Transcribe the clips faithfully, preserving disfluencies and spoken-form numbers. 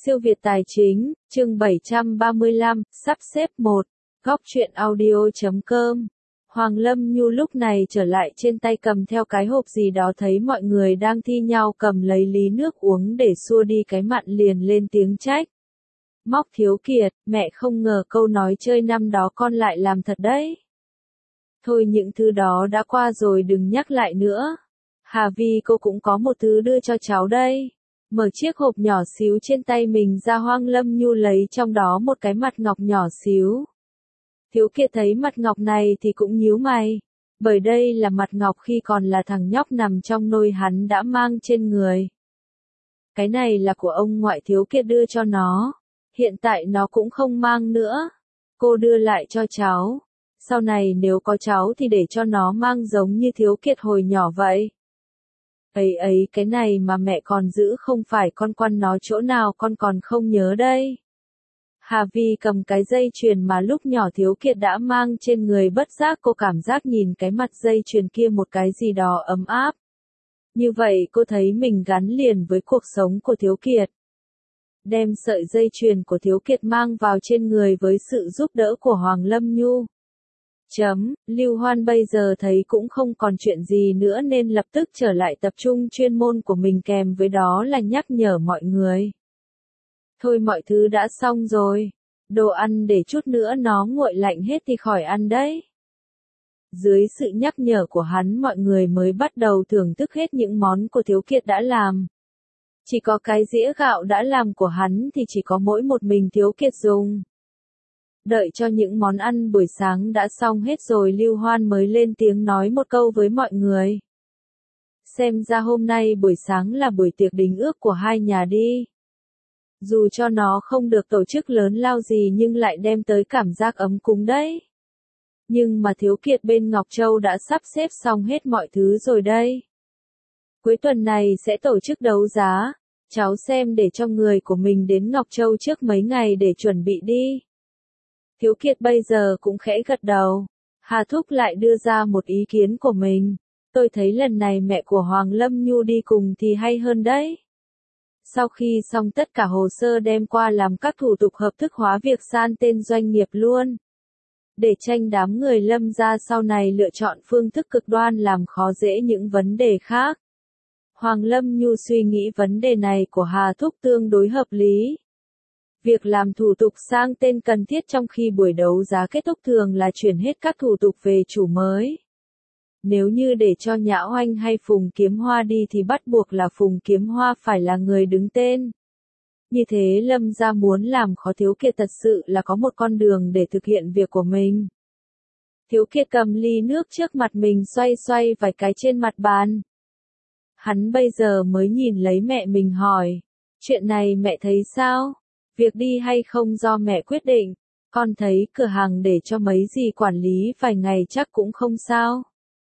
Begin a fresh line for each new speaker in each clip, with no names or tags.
Siêu Việt Tài Chính, chương bảy trăm ba mươi lăm, sắp xếp một, góc truyện audio chấm com. Hoàng Lâm Nhu lúc này trở lại trên tay cầm theo cái hộp gì đó, thấy mọi người đang thi nhau cầm lấy lý nước uống để xua đi cái mặn liền lên tiếng trách. Móc Thiếu Kiệt, mẹ không ngờ câu nói chơi năm đó con lại làm thật đấy. Thôi những thứ đó đã qua rồi, đừng nhắc lại nữa. Hà Vi cô cũng có một thứ đưa cho cháu đây. Mở chiếc hộp nhỏ xíu trên tay mình ra, Hoàng Lâm Nhu lấy trong đó một cái mặt ngọc nhỏ xíu. Thiếu Kiệt thấy mặt ngọc này thì cũng nhíu mày, bởi đây là mặt ngọc khi còn là thằng nhóc nằm trong nôi hắn đã mang trên người. Cái này là của ông ngoại Thiếu Kiệt đưa cho nó, hiện tại nó cũng không mang nữa. Cô đưa lại cho cháu, sau này nếu có cháu thì để cho nó mang giống như Thiếu Kiệt hồi nhỏ vậy. Ấy ấy, cái này mà mẹ còn giữ không phải con quăn nó chỗ nào con còn không nhớ đây. Hà Vi cầm cái dây chuyền mà lúc nhỏ Thiếu Kiệt đã mang trên người, bất giác cô cảm giác nhìn cái mặt dây chuyền kia một cái gì đó ấm áp. Như vậy cô thấy mình gắn liền với cuộc sống của Thiếu Kiệt. Đem sợi dây chuyền của Thiếu Kiệt mang vào trên người với sự giúp đỡ của Hoàng Lâm Nhu. Chấm, Lưu Hoan bây giờ thấy cũng không còn chuyện gì nữa nên lập tức trở lại tập trung chuyên môn của mình, kèm với đó là nhắc nhở mọi người. Thôi mọi thứ đã xong rồi, đồ ăn để chút nữa nó nguội lạnh hết thì khỏi ăn đấy. Dưới sự nhắc nhở của hắn, mọi người mới bắt đầu thưởng thức hết những món của Thiếu Kiệt đã làm. Chỉ có cái dĩa gạo đã làm của hắn thì chỉ có mỗi một mình Thiếu Kiệt dùng. Đợi cho những món ăn buổi sáng đã xong hết rồi, Lưu Hoan mới lên tiếng nói một câu với mọi người. Xem ra hôm nay buổi sáng là buổi tiệc đính ước của hai nhà đi. Dù cho nó không được tổ chức lớn lao gì nhưng lại đem tới cảm giác ấm cúng đấy. Nhưng mà Thiếu Kiệt bên Ngọc Châu đã sắp xếp xong hết mọi thứ rồi đây. Cuối tuần này sẽ tổ chức đấu giá, cháu xem để cho người của mình đến Ngọc Châu trước mấy ngày để chuẩn bị đi. Thiếu Kiệt bây giờ cũng khẽ gật đầu. Hà Thúc lại đưa ra một ý kiến của mình. Tôi thấy lần này mẹ của Hoàng Lâm Nhu đi cùng thì hay hơn đấy. Sau khi xong tất cả hồ sơ đem qua làm các thủ tục hợp thức hóa việc san tên doanh nghiệp luôn. Để tranh đám người Lâm gia sau này lựa chọn phương thức cực đoan làm khó dễ những vấn đề khác. Hoàng Lâm Nhu suy nghĩ vấn đề này của Hà Thúc tương đối hợp lý. Việc làm thủ tục sang tên cần thiết trong khi buổi đấu giá kết thúc thường là chuyển hết các thủ tục về chủ mới. Nếu như để cho Nhã Oanh hay Phùng Kiếm Hoa đi thì bắt buộc là Phùng Kiếm Hoa phải là người đứng tên. Như thế Lâm gia muốn làm khó Thiếu Kiệt thật sự là có một con đường để thực hiện việc của mình. Thiếu Kiệt cầm ly nước trước mặt mình xoay xoay vài cái trên mặt bàn. Hắn bây giờ mới nhìn lấy mẹ mình hỏi. Chuyện này mẹ thấy sao? Việc đi hay không do mẹ quyết định. Con thấy cửa hàng để cho mấy dì quản lý vài ngày chắc cũng không sao.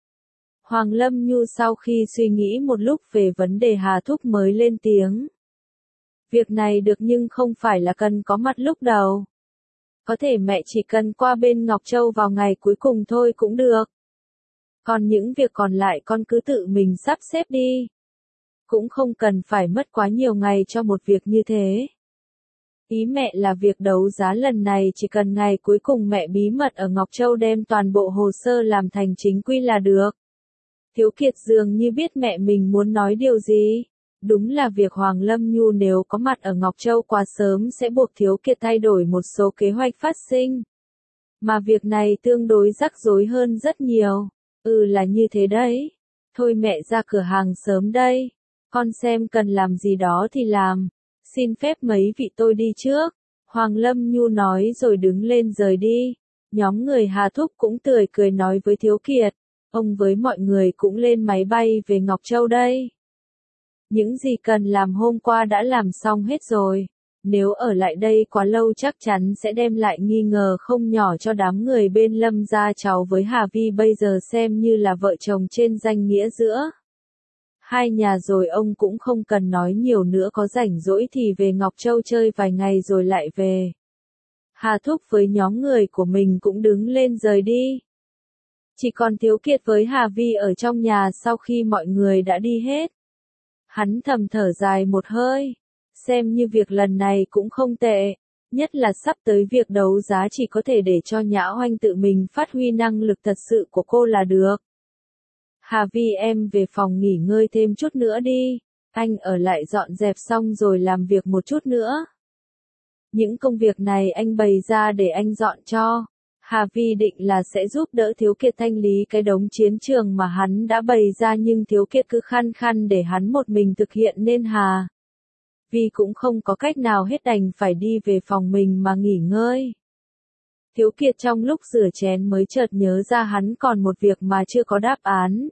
Hoàng Lâm Nhu sau khi suy nghĩ một lúc về vấn đề Hà Thúc mới lên tiếng. Việc này được nhưng không phải là cần có mặt lúc đầu. Có thể mẹ chỉ cần qua bên Ngọc Châu vào ngày cuối cùng thôi cũng được. Còn những việc còn lại con cứ tự mình sắp xếp đi. Cũng không cần phải mất quá nhiều ngày cho một việc như thế. Ý mẹ là việc đấu giá lần này chỉ cần ngày cuối cùng mẹ bí mật ở Ngọc Châu đem toàn bộ hồ sơ làm thành chính quy là được. Thiếu Kiệt dường như biết mẹ mình muốn nói điều gì. Đúng là việc Hoàng Lâm Nhu nếu có mặt ở Ngọc Châu quá sớm sẽ buộc Thiếu Kiệt thay đổi một số kế hoạch phát sinh. Mà việc này tương đối rắc rối hơn rất nhiều. Ừ là như thế đấy. Thôi mẹ ra cửa hàng sớm đây. Con xem cần làm gì đó thì làm. Xin phép mấy vị tôi đi trước. Hoàng Lâm Nhu nói rồi đứng lên rời đi. Nhóm người Hà Thúc cũng tươi cười nói với Thiếu Kiệt. Ông với mọi người cũng lên máy bay về Ngọc Châu đây. Những gì cần làm hôm qua đã làm xong hết rồi. Nếu ở lại đây quá lâu chắc chắn sẽ đem lại nghi ngờ không nhỏ cho đám người bên Lâm gia. Cháu với Hà Vi bây giờ xem như là vợ chồng trên danh nghĩa giữa hai nhà rồi, ông cũng không cần nói nhiều nữa, có rảnh rỗi thì về Ngọc Châu chơi vài ngày rồi lại về. Hà Thúc với nhóm người của mình cũng đứng lên rời đi. Chỉ còn Thiếu Kiệt với Hà Vi ở trong nhà sau khi mọi người đã đi hết. Hắn thầm thở dài một hơi. xem như việc lần này cũng không tệ. Nhất là sắp tới việc đấu giá chỉ có thể để cho Nhã Oanh tự mình phát huy năng lực thật sự của cô là được. Hà Vi em về phòng nghỉ ngơi thêm chút nữa đi. Anh ở lại dọn dẹp xong rồi làm việc một chút nữa. Những công việc này anh bày ra để anh dọn cho. Hà Vi định là sẽ giúp đỡ Thiếu Kiệt thanh lý cái đống chiến trường mà hắn đã bày ra nhưng Thiếu Kiệt cứ khăng khăng để hắn một mình thực hiện nên Hà Vi cũng không có cách nào hết đành phải đi về phòng mình mà nghỉ ngơi. Thiếu Kiệt trong lúc rửa chén mới chợt nhớ ra hắn còn một việc mà chưa có đáp án.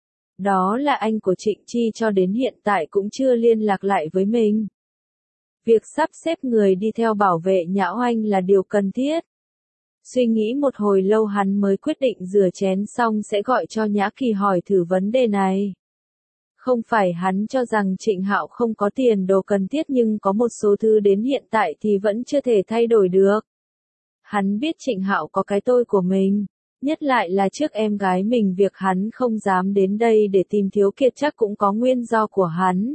Đó là anh của Trịnh Chi cho đến hiện tại cũng chưa liên lạc lại với mình. Việc sắp xếp người đi theo bảo vệ Nhã Oanh là điều cần thiết. Suy nghĩ một hồi lâu hắn mới quyết định rửa chén xong sẽ gọi cho Nhã Kỳ hỏi thử vấn đề này. Không phải hắn cho rằng Trịnh Hạo không có tiền đồ cần thiết nhưng có một số thứ đến hiện tại thì vẫn chưa thể thay đổi được. Hắn biết Trịnh Hạo có cái tôi của mình, nhất lại là trước em gái mình việc hắn không dám đến đây để tìm Thiếu Kiệt chắc cũng có nguyên do của hắn.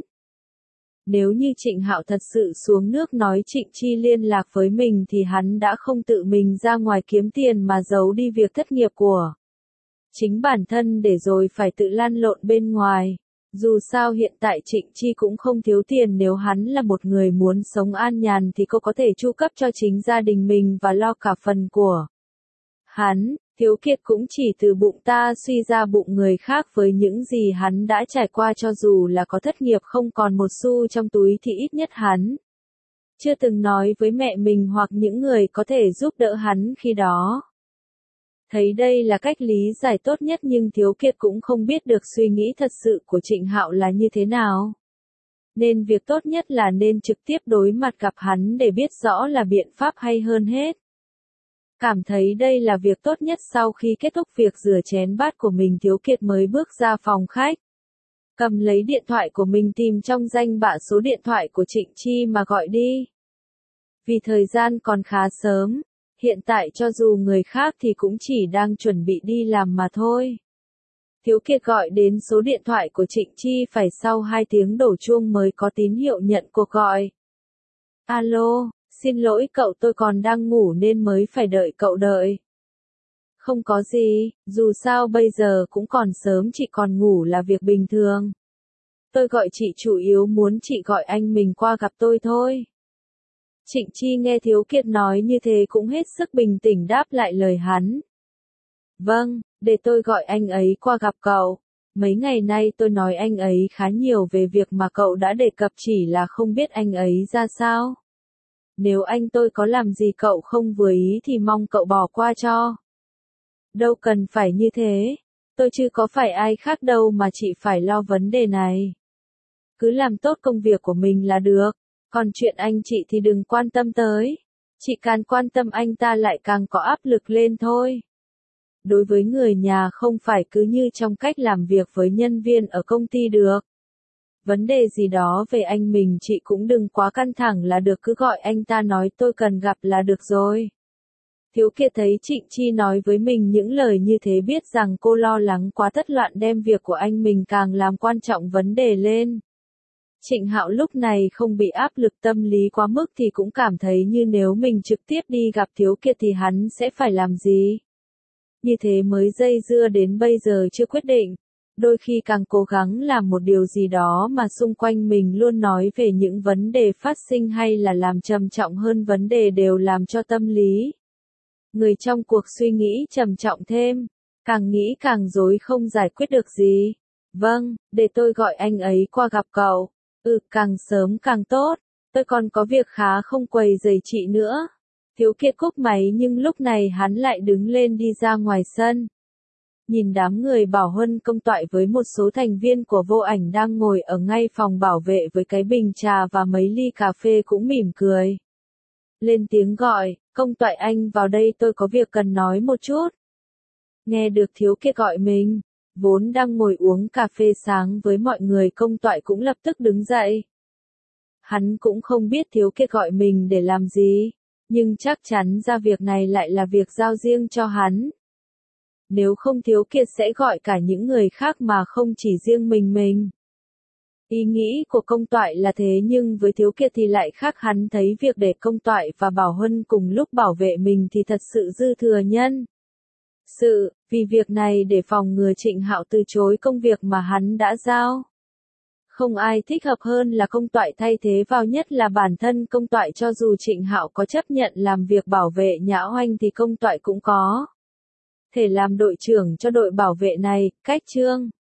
Nếu như Trịnh Hạo thật sự xuống nước nói Trịnh Chi liên lạc với mình thì hắn đã không tự mình ra ngoài kiếm tiền mà giấu đi việc thất nghiệp của chính bản thân để rồi phải tự lăn lộn bên ngoài. Dù sao hiện tại Trịnh Chi cũng không thiếu tiền, nếu hắn là một người muốn sống an nhàn thì cô có thể chu cấp cho chính gia đình mình và lo cả phần của hắn. Thiếu Kiệt cũng chỉ từ bụng ta suy ra bụng người khác, với những gì hắn đã trải qua cho dù là có thất nghiệp không còn một xu trong túi thì ít nhất hắn chưa từng nói với mẹ mình hoặc những người có thể giúp đỡ hắn khi đó. Thấy đây là cách lý giải tốt nhất nhưng Thiếu Kiệt cũng không biết được suy nghĩ thật sự của Trịnh Hạo là như thế nào. Nên việc tốt nhất là nên trực tiếp đối mặt gặp hắn để biết rõ là biện pháp hay hơn hết. Cảm thấy đây là việc tốt nhất, sau khi kết thúc việc rửa chén bát của mình Thiếu Kiệt mới bước ra phòng khách. Cầm lấy điện thoại của mình tìm trong danh bạ số điện thoại của Trịnh Chi mà gọi đi. Vì thời gian còn khá sớm, hiện tại cho dù người khác thì cũng chỉ đang chuẩn bị đi làm mà thôi. Thiếu Kiệt gọi đến số điện thoại của Trịnh Chi phải sau hai tiếng đổ chuông mới có tín hiệu nhận cuộc gọi. Alo, xin lỗi cậu, tôi còn đang ngủ nên mới phải đợi cậu đợi. Không có gì, dù sao bây giờ cũng còn sớm, chị còn ngủ là việc bình thường. Tôi gọi chị chủ yếu muốn chị gọi anh mình qua gặp tôi thôi. Trịnh Chi nghe Thiếu Kiệt nói như thế cũng hết sức bình tĩnh đáp lại lời hắn. Vâng, để tôi gọi anh ấy qua gặp cậu. Mấy ngày nay tôi nói anh ấy khá nhiều về việc mà cậu đã đề cập, chỉ là không biết anh ấy ra sao. Nếu anh tôi có làm gì cậu không vừa ý thì mong cậu bỏ qua cho. Đâu cần phải như thế. Tôi chứ có phải ai khác đâu mà chị phải lo vấn đề này. Cứ làm tốt công việc của mình là được. Còn chuyện anh chị thì đừng quan tâm tới. Chị càng quan tâm anh ta lại càng có áp lực lên thôi. Đối với người nhà không phải cứ như trong cách làm việc với nhân viên ở công ty được. Vấn đề gì đó về anh mình chị cũng đừng quá căng thẳng là được, cứ gọi anh ta nói tôi cần gặp là được rồi. Thiếu Kiệt thấy Trịnh Chi nói với mình những lời như thế biết rằng cô lo lắng quá thất loạn, đem việc của anh mình càng làm quan trọng vấn đề lên. Trịnh Hạo lúc này không bị áp lực tâm lý quá mức thì cũng cảm thấy như nếu mình trực tiếp đi gặp Thiếu Kiệt thì hắn sẽ phải làm gì. Như thế mới dây dưa đến bây giờ chưa quyết định. Đôi khi càng cố gắng làm một điều gì đó mà xung quanh mình luôn nói về những vấn đề phát sinh hay là làm trầm trọng hơn vấn đề đều làm cho tâm lý người trong cuộc suy nghĩ trầm trọng thêm. Càng nghĩ càng rối không giải quyết được gì. Vâng, để tôi gọi anh ấy qua gặp cậu. Ừ, càng sớm càng tốt. Tôi còn có việc khá không quấy rầy chị nữa. Thiếu Kiệt cúp máy nhưng lúc này hắn lại đứng lên đi ra ngoài sân. Nhìn đám người bảo huân công toại với một số thành viên của Vô Ảnh đang ngồi ở ngay phòng bảo vệ với cái bình trà và mấy ly cà phê cũng mỉm cười. Lên tiếng gọi, công toại anh vào đây, tôi có việc cần nói một chút. Nghe được Thiếu Kiệt gọi mình, vốn đang ngồi uống cà phê sáng với mọi người công toại cũng lập tức đứng dậy. Hắn cũng không biết Thiếu Kiệt gọi mình để làm gì, nhưng chắc chắn ra việc này lại là việc giao riêng cho hắn. Nếu không Thiếu Kiệt sẽ gọi cả những người khác mà không chỉ riêng mình mình. Ý nghĩ của công toại là thế nhưng với Thiếu Kiệt thì lại khác, hắn thấy việc để công toại và Bảo Huân cùng lúc bảo vệ mình thì thật sự dư thừa nhân sự, vì việc này để phòng ngừa Trịnh Hạo từ chối công việc mà hắn đã giao. Không ai thích hợp hơn là công toại thay thế vào, nhất là bản thân công toại, cho dù Trịnh Hạo có chấp nhận làm việc bảo vệ Nhã Oanh thì công toại cũng có thể làm đội trưởng cho đội bảo vệ này. Cách chương